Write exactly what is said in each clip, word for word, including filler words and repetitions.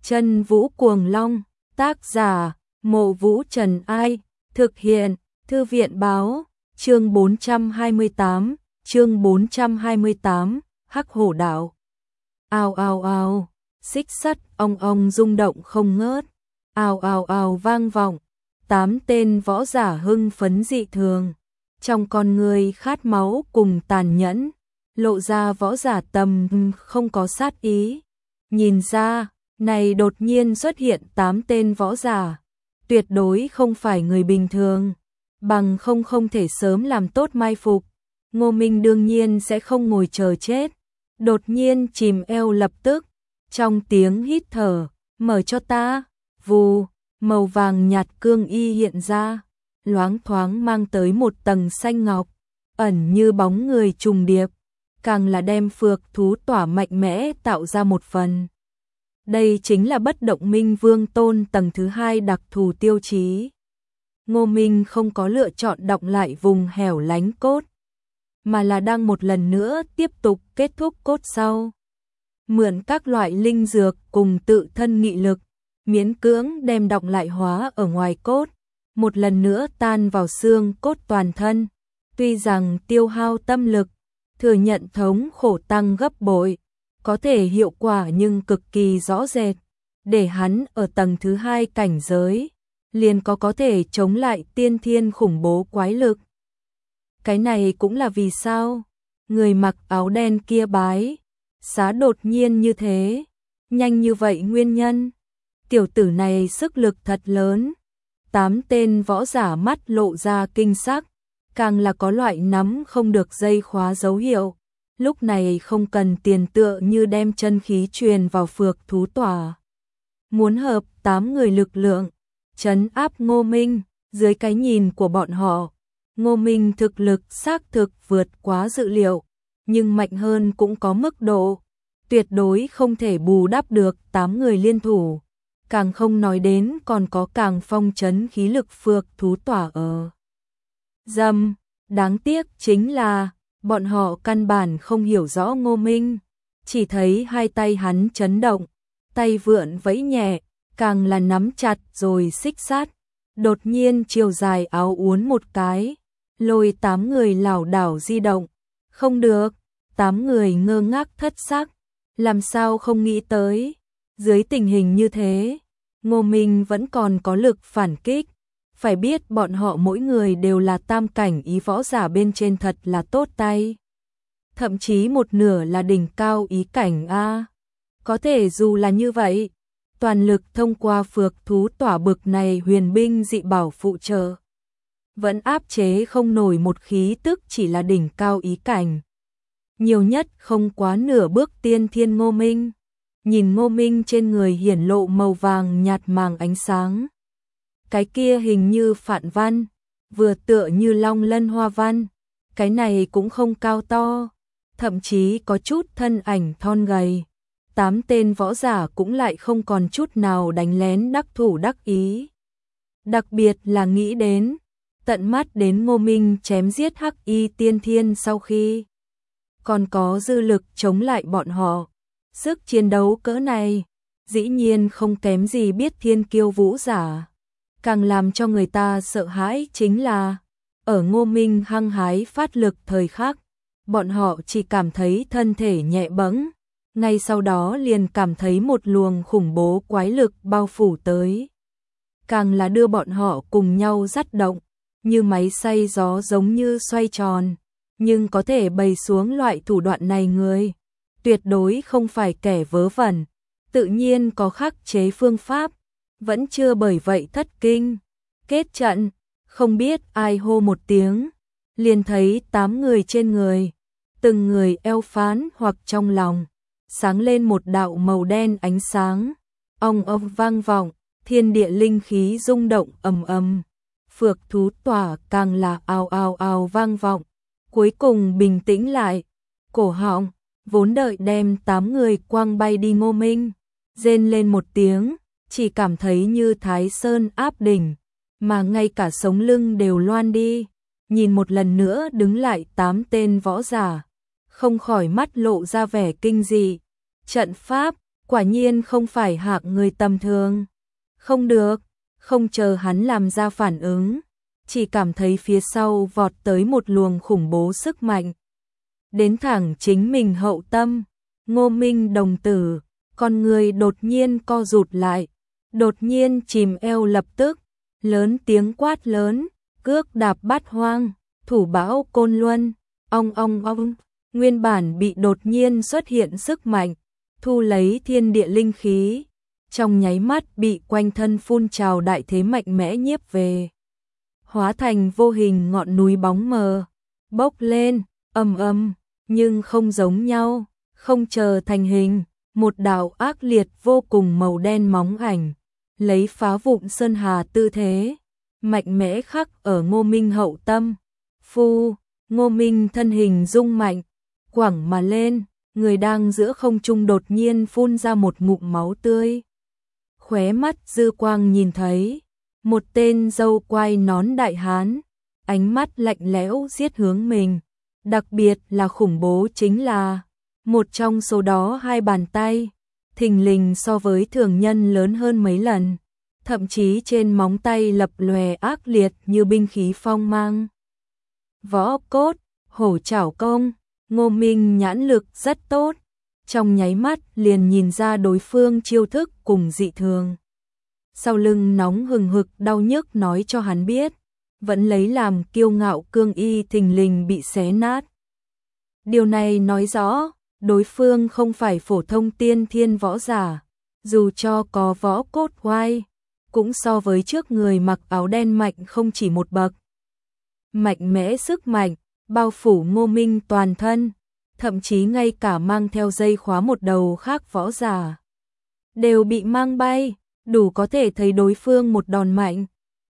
Chân Vũ Cuồng Long, tác giả, Mộ Vũ Trần Ai, thực hiện, Thư viện Báo, chương bốn trăm hai mươi tám, chương bốn trăm hai mươi tám, Hắc Hổ Đạo. Ào ào ào, xích sắt ong ong rung động không ngớt, ào ào ào vang vọng, tám tên võ giả hưng phấn dị thường, trong con người khát máu cùng tàn nhẫn, lộ ra võ giả tầm không có sát ý. Nhìn ra, này đột nhiên xuất hiện tám tên võ giả, tuyệt đối không phải người bình thường, bằng không không thể sớm làm tốt mai phục. Ngô Minh đương nhiên sẽ không ngồi chờ chết, đột nhiên chìm eo lập tức, trong tiếng hít thở, mở cho ta, vù, màu vàng nhạt cương y hiện ra, loáng thoáng mang tới một tầng xanh ngọc, ẩn như bóng người trùng điệp, càng là đem phược thú tỏa mạnh mẽ tạo ra một phần. Đây chính là bất động minh vương tôn tầng thứ hai đặc thù tiêu chí. Ngô Minh không có lựa chọn đọng lại vùng hẻo lánh cốt, mà là đang một lần nữa tiếp tục kết thúc cốt sau. Mượn các loại linh dược cùng tự thân nghị lực, miễn cưỡng đem đọng lại hóa ở ngoài cốt, một lần nữa tan vào xương cốt toàn thân. Tuy rằng tiêu hao tâm lực, thừa nhận thống khổ tăng gấp bội, có thể hiệu quả nhưng cực kỳ rõ rệt, để hắn ở tầng thứ hai cảnh giới, liền có có thể chống lại tiên thiên khủng bố quái lực. Cái này cũng là vì sao người mặc áo đen kia bái xá đột nhiên như thế, nhanh như vậy nguyên nhân. Tiểu tử này sức lực thật lớn. Tám tên võ giả mắt lộ ra kinh sắc, càng là có loại nắm không được dây khóa dấu hiệu. Lúc này không cần tiền tựa như đem chân khí truyền vào phược thú tỏa. Muốn hợp tám người lực lượng, trấn áp Ngô Minh, dưới cái nhìn của bọn họ, Ngô Minh thực lực xác thực vượt quá dự liệu, nhưng mạnh hơn cũng có mức độ, tuyệt đối không thể bù đắp được tám người liên thủ, càng không nói đến còn có càng phong trấn khí lực phược thú tỏa ở. Dâm, đáng tiếc chính là bọn họ căn bản không hiểu rõ Ngô Minh, chỉ thấy hai tay hắn chấn động, tay vượn vẫy nhẹ, càng là nắm chặt rồi xích sát, đột nhiên chiều dài áo uốn một cái, lôi tám người lảo đảo di động. Không được, tám người ngơ ngác thất sắc, làm sao không nghĩ tới, dưới tình hình như thế, Ngô Minh vẫn còn có lực phản kích. Phải biết bọn họ mỗi người đều là tam cảnh ý võ giả bên trên thật là tốt tay. Thậm chí một nửa là đỉnh cao ý cảnh A. Có thể dù là như vậy, toàn lực thông qua phược thú tỏa bực này huyền binh dị bảo phụ trợ, vẫn áp chế không nổi một khí tức chỉ là đỉnh cao ý cảnh. Nhiều nhất không quá nửa bước tiên thiên Ngô Minh. Nhìn Ngô Minh trên người hiển lộ màu vàng nhạt màng ánh sáng. Cái kia hình như phạn văn, vừa tựa như long lân hoa văn, cái này cũng không cao to, thậm chí có chút thân ảnh thon gầy. Tám tên võ giả cũng lại không còn chút nào đánh lén đắc thủ đắc ý. Đặc biệt là nghĩ đến, tận mắt đến Ngô Minh chém giết Hắc Y tiên thiên sau khi còn có dư lực chống lại bọn họ. Sức chiến đấu cỡ này, dĩ nhiên không kém gì biết thiên kiêu vũ giả. Càng làm cho người ta sợ hãi chính là, ở Ngô Minh hăng hái phát lực thời khắc, bọn họ chỉ cảm thấy thân thể nhẹ bẫng, ngay sau đó liền cảm thấy một luồng khủng bố quái lực bao phủ tới. Càng là đưa bọn họ cùng nhau dắt động, như máy xay gió giống như xoay tròn, nhưng có thể bày xuống loại thủ đoạn này người, tuyệt đối không phải kẻ vớ vẩn, tự nhiên có khắc chế phương pháp. Vẫn chưa bởi vậy thất kinh. Kết trận, không biết ai hô một tiếng, liền thấy tám người trên người, từng người eo phán hoặc trong lòng, sáng lên một đạo màu đen ánh sáng, ong ong vang vọng, thiên địa linh khí rung động ầm ầm, phược thú tỏa càng là ào ào ào vang vọng, cuối cùng bình tĩnh lại, cổ họng, vốn đợi đem tám người quăng bay đi Ngô Minh, rên lên một tiếng. Chỉ cảm thấy như Thái Sơn áp đỉnh, mà ngay cả sống lưng đều loan đi. Nhìn một lần nữa đứng lại tám tên võ giả, không khỏi mắt lộ ra vẻ kinh dị. Trận pháp, quả nhiên không phải hạng người tầm thường. Không được, không chờ hắn làm ra phản ứng, chỉ cảm thấy phía sau vọt tới một luồng khủng bố sức mạnh. Đến thẳng chính mình hậu tâm, Ngô Minh đồng tử, con người đột nhiên co rụt lại, đột nhiên chìm eo lập tức, lớn tiếng quát lớn, cước đạp bát hoang, thủ bão côn luân, ong ong ong, nguyên bản bị đột nhiên xuất hiện sức mạnh, thu lấy thiên địa linh khí, trong nháy mắt bị quanh thân phun trào đại thế mạnh mẽ nhiếp về. Hóa thành vô hình ngọn núi bóng mờ, bốc lên, ầm ầm, nhưng không giống nhau, không chờ thành hình, một đạo ác liệt vô cùng màu đen móng ảnh, lấy phá vụn sơn hà tư thế, mạnh mẽ khắc ở Ngô Minh hậu tâm. Phu, Ngô Minh thân hình rung mạnh, quẳng mà lên, người đang giữa không trung đột nhiên phun ra một ngụm máu tươi. Khóe mắt dư quang nhìn thấy, một tên râu quai nón đại hán, ánh mắt lạnh lẽo giết hướng mình, đặc biệt là khủng bố chính là, một trong số đó hai bàn tay, thình lình so với thường nhân lớn hơn mấy lần, thậm chí trên móng tay lập lòe ác liệt như binh khí phong mang. Võ cốt, hổ chảo công, Ngô Minh nhãn lực rất tốt, trong nháy mắt liền nhìn ra đối phương chiêu thức cùng dị thường. Sau lưng nóng hừng hực đau nhức nói cho hắn biết, vẫn lấy làm kiêu ngạo cương y thình lình bị xé nát. Điều này nói rõ, đối phương không phải phổ thông tiên thiên võ giả, dù cho có võ cốt oai, cũng so với trước người mặc áo đen mạnh không chỉ một bậc. Mạnh mẽ sức mạnh, bao phủ Ngô Minh toàn thân, thậm chí ngay cả mang theo dây khóa một đầu khác võ giả, đều bị mang bay, đủ có thể thấy đối phương một đòn mạnh.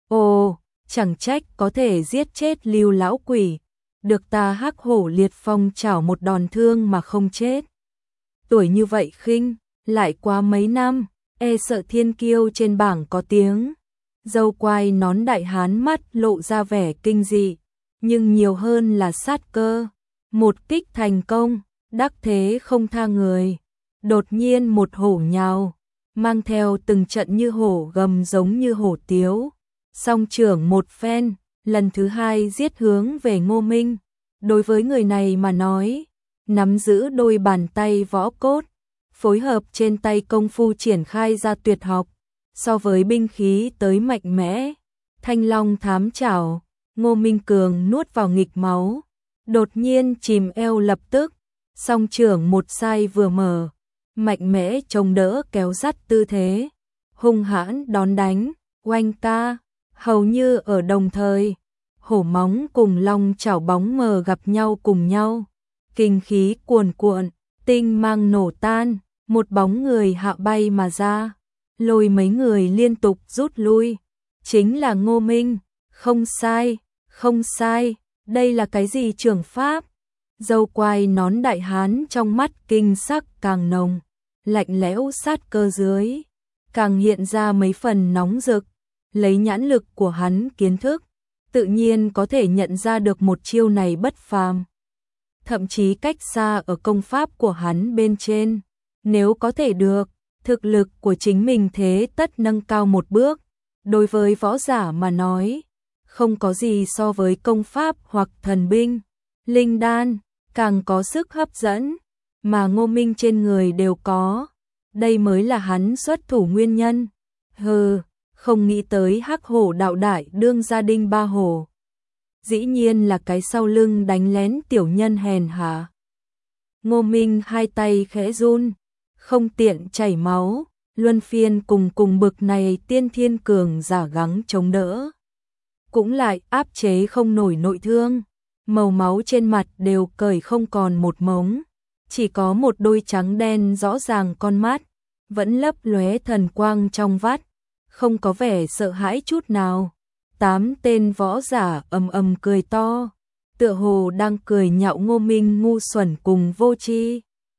Ồ, chẳng trách có thể giết chết Lưu lão quỷ, được ta Hắc Hổ Liệt Phong chảo một đòn thương mà không chết. Tuổi như vậy khinh, lại qua mấy năm, e sợ thiên kiêu trên bảng có tiếng. Dâu quai nón đại hán mắt lộ ra vẻ kinh dị, nhưng nhiều hơn là sát cơ. Một kích thành công, đắc thế không tha người. Đột nhiên một hổ nhào, mang theo từng trận như hổ gầm giống như hổ tiếu. Song trưởng một phen, lần thứ hai giết hướng về Ngô Minh. Đối với người này mà nói, nắm giữ đôi bàn tay võ cốt, phối hợp trên tay công phu triển khai ra tuyệt học, so với binh khí tới mạnh mẽ. Thanh long thám chảo, Ngô Minh Cường nuốt vào nghịch máu, đột nhiên chìm eo lập tức, song trưởng một sai vừa mở, mạnh mẽ chống đỡ kéo dắt tư thế, hung hãn đón đánh, oanh ca, hầu như ở đồng thời, hổ móng cùng long chảo bóng mờ gặp nhau cùng nhau, kinh khí cuồn cuộn, tinh mang nổ tan, một bóng người hạ bay mà ra, lôi mấy người liên tục rút lui, chính là Ngô Minh. Không sai, không sai, đây là cái gì trưởng pháp? Dâu quai nón đại hán trong mắt kinh sắc càng nồng, lạnh lẽo sát cơ dưới, càng hiện ra mấy phần nóng rực, lấy nhãn lực của hắn kiến thức, tự nhiên có thể nhận ra được một chiêu này bất phàm. Thậm chí cách xa ở công pháp của hắn bên trên, nếu có thể được, thực lực của chính mình thế tất nâng cao một bước, đối với võ giả mà nói, không có gì so với công pháp hoặc thần binh, linh đan, càng có sức hấp dẫn, mà Ngô Minh trên người đều có. Đây mới là hắn xuất thủ nguyên nhân. Hừ, không nghĩ tới Hắc Hổ đạo đại đương gia Đinh Ba Hổ. Dĩ nhiên là cái sau lưng đánh lén tiểu nhân hèn hạ. Ngô Minh hai tay khẽ run, không tiện chảy máu, luân phiên cùng cùng bực này tiên thiên cường giả gắng chống đỡ. Cũng lại áp chế không nổi nội thương, màu máu trên mặt đều cởi không còn một mống, chỉ có một đôi trắng đen rõ ràng con mắt, vẫn lấp lóe thần quang trong vắt, không có vẻ sợ hãi chút nào. Tám tên võ giả ầm ầm cười to, tựa hồ đang cười nhạo Ngô Minh ngu xuẩn cùng vô tri.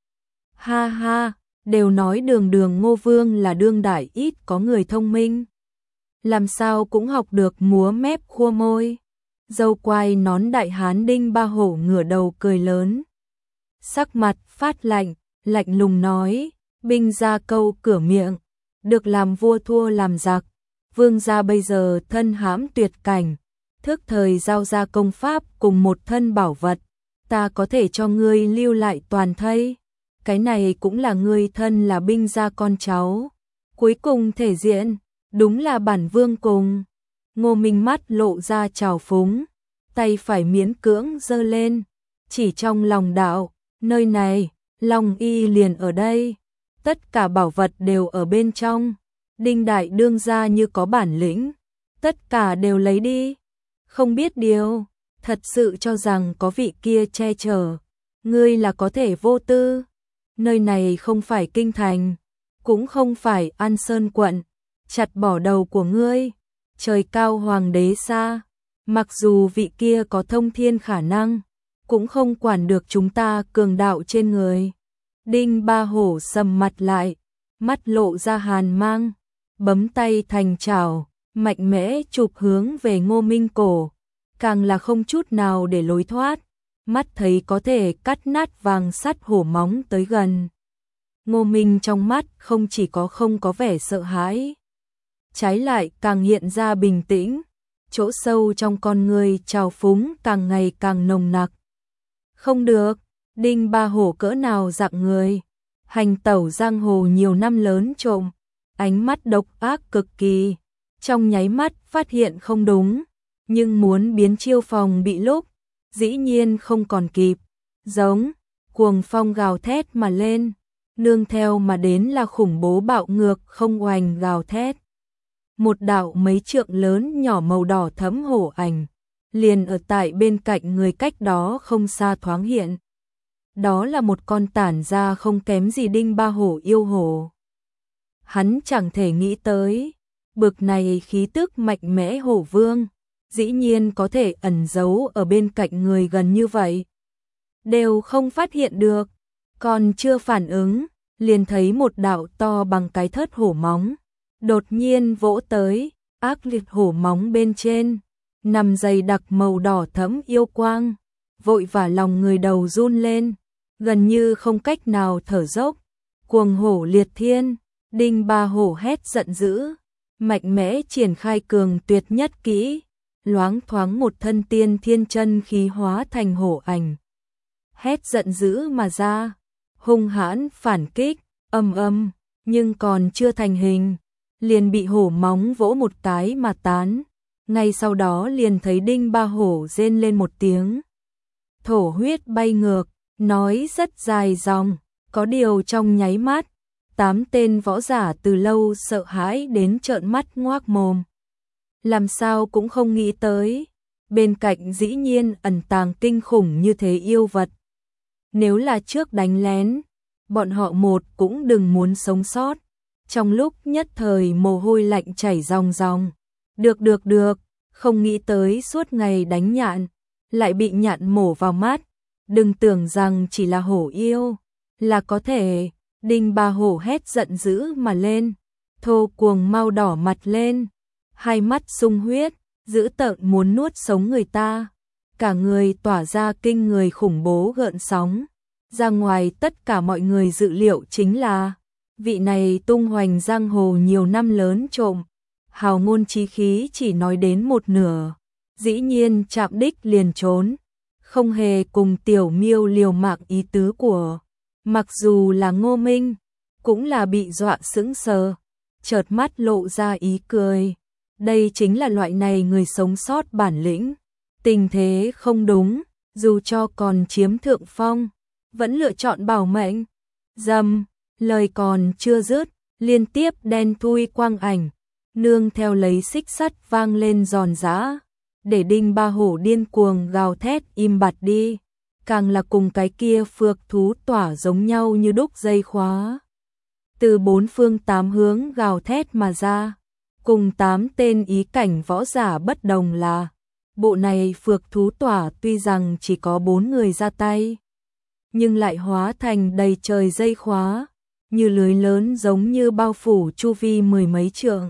Ha ha, đều nói đường đường Ngô Vương là đương đại ít có người thông minh, làm sao cũng học được múa mép khua môi. Dâu quai nón đại hán Đinh Ba Hổ ngửa đầu cười lớn, sắc mặt phát lạnh, lạnh lùng nói, Binh gia câu cửa miệng, được làm vua thua làm giặc, vương gia bây giờ thân hãm tuyệt cảnh, thức thời giao ra công pháp cùng một thân bảo vật, ta có thể cho ngươi lưu lại toàn thây. Cái này cũng là ngươi thân là binh gia con cháu. Cuối cùng thể diện, đúng là bản vương cùng. Ngô Minh mắt lộ ra trào phúng, tay phải miễn cưỡng giơ lên, chỉ trong lòng đạo, nơi này, Long Y liền ở đây, tất cả bảo vật đều ở bên trong, Đinh đại đương gia như có bản lĩnh, tất cả đều lấy đi, không biết điều, thật sự cho rằng có vị kia che chở, ngươi là có thể vô tư, nơi này không phải kinh thành, cũng không phải An Sơn quận, chặt bỏ đầu của ngươi, trời cao hoàng đế xa, mặc dù vị kia có thông thiên khả năng, cũng không quản được chúng ta cường đạo trên người. Đinh Ba Hổ sầm mặt lại, mắt lộ ra hàn mang, bấm tay thành chảo, mạnh mẽ chụp hướng về Ngô Minh cổ, càng là không chút nào để lối thoát, mắt thấy có thể cắt nát vàng sắt hổ móng tới gần. Ngô Minh trong mắt không chỉ có không có vẻ sợ hãi, trái lại càng hiện ra bình tĩnh, chỗ sâu trong con người trào phúng càng ngày càng nồng nặc. Không được, Đinh Ba Hổ cỡ nào dạng người, hành tẩu giang hồ nhiều năm lớn trộm, ánh mắt độc ác cực kỳ, trong nháy mắt phát hiện không đúng, nhưng muốn biến chiêu phòng bị lúc, dĩ nhiên không còn kịp, giống, cuồng phong gào thét mà lên, nương theo mà đến là khủng bố bạo ngược không oành gào thét. Một đạo mấy trượng lớn nhỏ màu đỏ thẫm hổ ảnh, liền ở tại bên cạnh người cách đó không xa thoáng hiện. Đó là một con tản ra không kém gì Đinh Ba Hổ yêu hổ. Hắn chẳng thể nghĩ tới, bực này khí tức mạnh mẽ hổ vương, dĩ nhiên có thể ẩn giấu ở bên cạnh người gần như vậy. Đều không phát hiện được, còn chưa phản ứng, liền thấy một đạo to bằng cái thớt hổ móng, đột nhiên vỗ tới, ác liệt hổ móng bên trên, nằm dày đặc màu đỏ thẫm yêu quang, vội vả lòng người đầu run lên, gần như không cách nào thở dốc, cuồng hổ liệt thiên, Đinh Ba Hổ hét giận dữ, mạnh mẽ triển khai cường tuyệt nhất kỹ, loáng thoáng một thân tiên thiên chân khí hóa thành hổ ảnh. Hét giận dữ mà ra, hung hãn phản kích, âm âm, nhưng còn chưa thành hình, liền bị hổ móng vỗ một cái mà tán. Ngay sau đó liền thấy Đinh Ba Hổ rên lên một tiếng. Thổ huyết bay ngược, nói rất dài dòng, có điều trong nháy mắt, tám tên võ giả từ lâu sợ hãi đến trợn mắt ngoác mồm. Làm sao cũng không nghĩ tới, bên cạnh dĩ nhiên ẩn tàng kinh khủng như thế yêu vật. Nếu là trước đánh lén, bọn họ một cũng đừng muốn sống sót. Trong lúc nhất thời mồ hôi lạnh chảy ròng ròng. Được được được, không nghĩ tới suốt ngày đánh nhạn, lại bị nhạn mổ vào mắt. Đừng tưởng rằng chỉ là hổ yêu, là có thể. Đinh Ba Hổ hét giận dữ mà lên, thô cuồng mau đỏ mặt lên, hai mắt sung huyết, dữ tợn muốn nuốt sống người ta. Cả người tỏa ra kinh người khủng bố gợn sóng. Ra ngoài tất cả mọi người dự liệu chính là vị này tung hoành giang hồ nhiều năm lớn trộm, hào ngôn chí khí chỉ nói đến một nửa, dĩ nhiên chạm đích liền trốn, không hề cùng Tiểu Miêu liều mạng ý tứ của. Mặc dù là Ngô Minh, cũng là bị dọa sững sờ, chợt mắt lộ ra ý cười. Đây chính là loại này người sống sót bản lĩnh. Tình thế không đúng, dù cho còn chiếm thượng phong, vẫn lựa chọn bảo mệnh. Dầm, lời còn chưa dứt, liên tiếp đen thui quang ảnh, nương theo lấy xích sắt vang lên giòn giã, để Đinh Ba Hổ điên cuồng gào thét im bặt đi. Càng là cùng cái kia phược thú tỏa giống nhau như đúc dây khóa. Từ bốn phương tám hướng gào thét mà ra, cùng tám tên ý cảnh võ giả bất đồng là, bộ này phược thú tỏa tuy rằng chỉ có bốn người ra tay, nhưng lại hóa thành đầy trời dây khóa, như lưới lớn giống như bao phủ chu vi mười mấy trượng.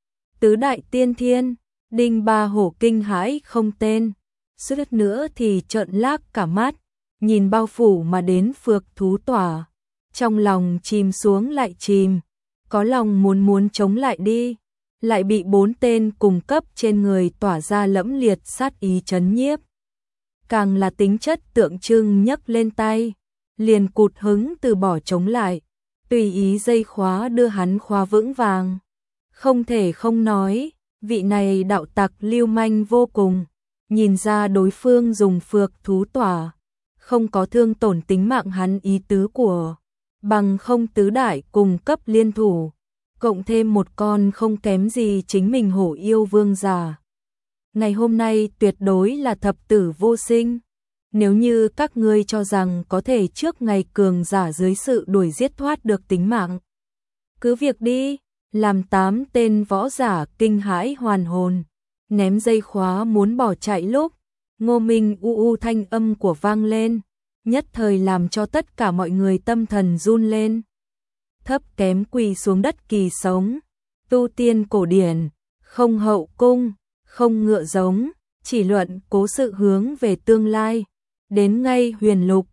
Tứ đại tiên thiên, Đinh Ba Hổ kinh hãi không tên. Suýt nữa thì trợn lác cả mắt, nhìn bao phủ mà đến phược thú tỏa, trong lòng chìm xuống lại chìm, có lòng muốn muốn chống lại đi, lại bị bốn tên cùng cấp trên người tỏa ra lẫm liệt sát ý chấn nhiếp. Càng là tính chất tượng trưng nhấc lên tay, liền cụt hứng từ bỏ chống lại, tùy ý dây khóa đưa hắn khóa vững vàng. Không thể không nói, vị này đạo tặc lưu manh vô cùng, nhìn ra đối phương dùng phược thú tỏa, không có thương tổn tính mạng hắn ý tứ của, bằng không tứ đại cùng cấp liên thủ, cộng thêm một con không kém gì chính mình hổ yêu vương giả. Ngày hôm nay tuyệt đối là thập tử vô sinh. Nếu như các ngươi cho rằng có thể trước ngày cường giả dưới sự đuổi giết thoát được tính mạng, cứ việc đi. Làm tám tên võ giả kinh hãi hoàn hồn, ném dây khóa muốn bỏ chạy lúc, Ngô Minh u u thanh âm của vang lên, nhất thời làm cho tất cả mọi người tâm thần run lên. Thấp kém quỳ xuống đất kỳ sống, tu tiên cổ điển, không hậu cung, không ngựa giống, chỉ luận cố sự hướng về tương lai. Đến ngay huyền lục,